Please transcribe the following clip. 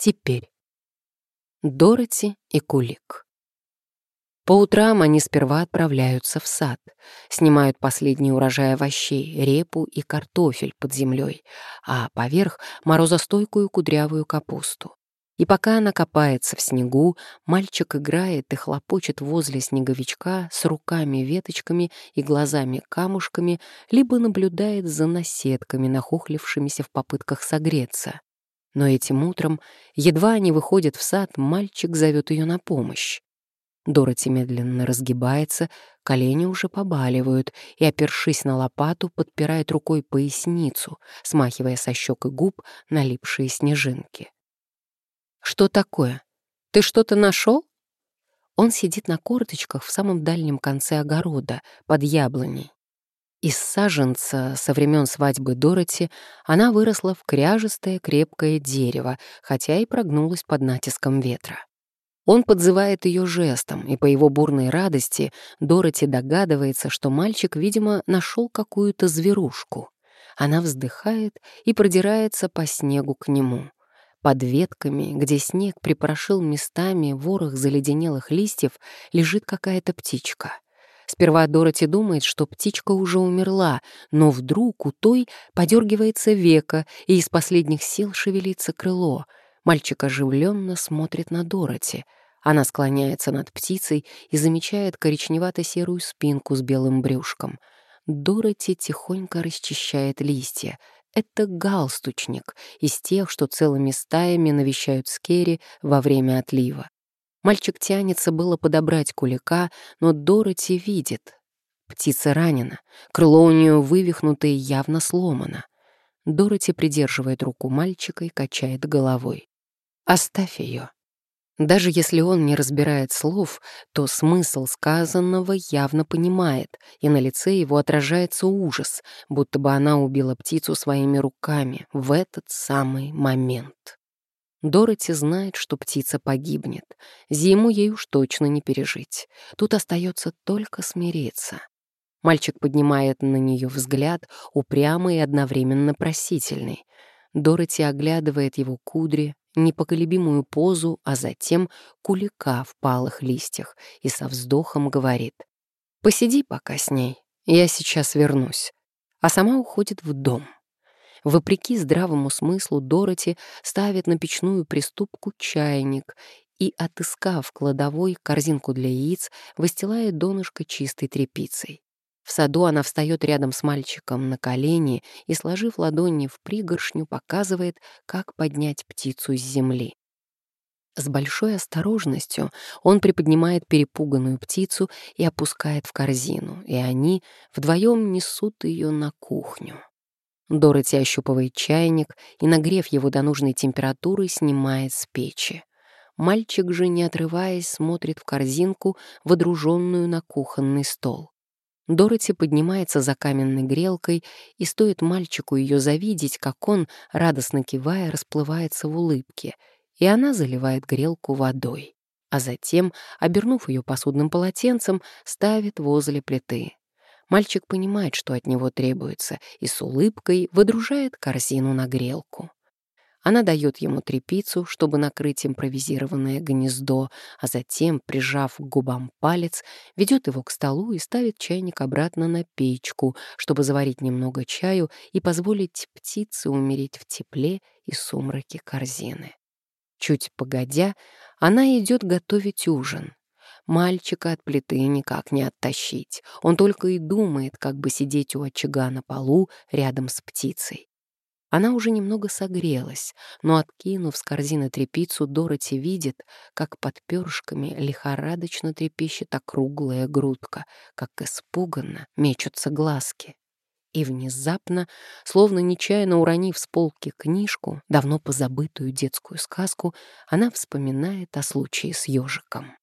Теперь. Дороти и Кулик. По утрам они сперва отправляются в сад, снимают последний урожай овощей, репу и картофель под землей, а поверх — морозостойкую кудрявую капусту. И пока она копается в снегу, мальчик играет и хлопочет возле снеговичка с руками-веточками и глазами-камушками, либо наблюдает за наседками, нахохлившимися в попытках согреться. Но этим утром, едва они выходят в сад, мальчик зовет ее на помощь. Дороти медленно разгибается, колени уже побаливают, и, опершись на лопату, подпирает рукой поясницу, смахивая со щек и губ налипшие снежинки. «Что такое? Ты что-то нашел?» Он сидит на корточках в самом дальнем конце огорода, под яблоней. Из саженца со времен свадьбы Дороти она выросла в кряжестое крепкое дерево, хотя и прогнулась под натиском ветра. Он подзывает ее жестом, и по его бурной радости Дороти догадывается, что мальчик, видимо, нашел какую-то зверушку. Она вздыхает и продирается по снегу к нему. Под ветками, где снег припорошил местами ворох заледенелых листьев, лежит какая-то птичка. Сперва Дороти думает, что птичка уже умерла, но вдруг у той подергивается веко, и из последних сил шевелится крыло. Мальчик оживленно смотрит на Дороти. Она склоняется над птицей и замечает коричневато-серую спинку с белым брюшком. Дороти тихонько расчищает листья. Это галстучник из тех, что целыми стаями навещают скери во время отлива. Мальчик тянется было подобрать Кулика, но Дороти видит. Птица ранена, крыло у нее вывихнуто и явно сломано. Дороти придерживает руку мальчика и качает головой. «Оставь ее». Даже если он не разбирает слов, то смысл сказанного явно понимает, и на лице его отражается ужас, будто бы она убила птицу своими руками в этот самый момент. Дороти знает, что птица погибнет. Зиму ей уж точно не пережить. Тут остается только смириться. Мальчик поднимает на нее взгляд, упрямый и одновременно просительный. Дороти оглядывает его кудри, непоколебимую позу, а затем Кулика в палых листьях и со вздохом говорит: «Посиди пока с ней, я сейчас вернусь», а сама уходит в дом. Вопреки здравому смыслу, Дороти ставит на печную приступку чайник и, отыскав в кладовой корзинку для яиц, выстилает донышко чистой тряпицей. В саду она встает рядом с мальчиком на колени и, сложив ладони в пригоршню, показывает, как поднять птицу с земли. С большой осторожностью он приподнимает перепуганную птицу и опускает в корзину, и они вдвоем несут ее на кухню. Дороти ощупывает чайник и, нагрев его до нужной температуры, снимает с печи. Мальчик же, не отрываясь, смотрит в корзинку, водруженную на кухонный стол. Дороти поднимается за каменной грелкой, и стоит мальчику ее завидеть, как он, радостно кивая, расплывается в улыбке, и она заливает грелку водой, а затем, обернув ее посудным полотенцем, ставит возле плиты. Мальчик понимает, что от него требуется, и с улыбкой выдружает корзину на грелку. Она дает ему тряпицу, чтобы накрыть импровизированное гнездо, а затем, прижав к губам палец, ведет его к столу и ставит чайник обратно на печку, чтобы заварить немного чаю и позволить птице умереть в тепле и сумраке корзины. Чуть погодя, она идет готовить ужин. Мальчика от плиты никак не оттащить. Он только и думает, как бы сидеть у очага на полу рядом с птицей. Она уже немного согрелась, но, откинув с корзины тряпицу, Дороти видит, как под перышками лихорадочно трепещет округлая грудка, как испуганно мечутся глазки. И внезапно, словно нечаянно уронив с полки книжку, давно позабытую детскую сказку, она вспоминает о случае с ежиком.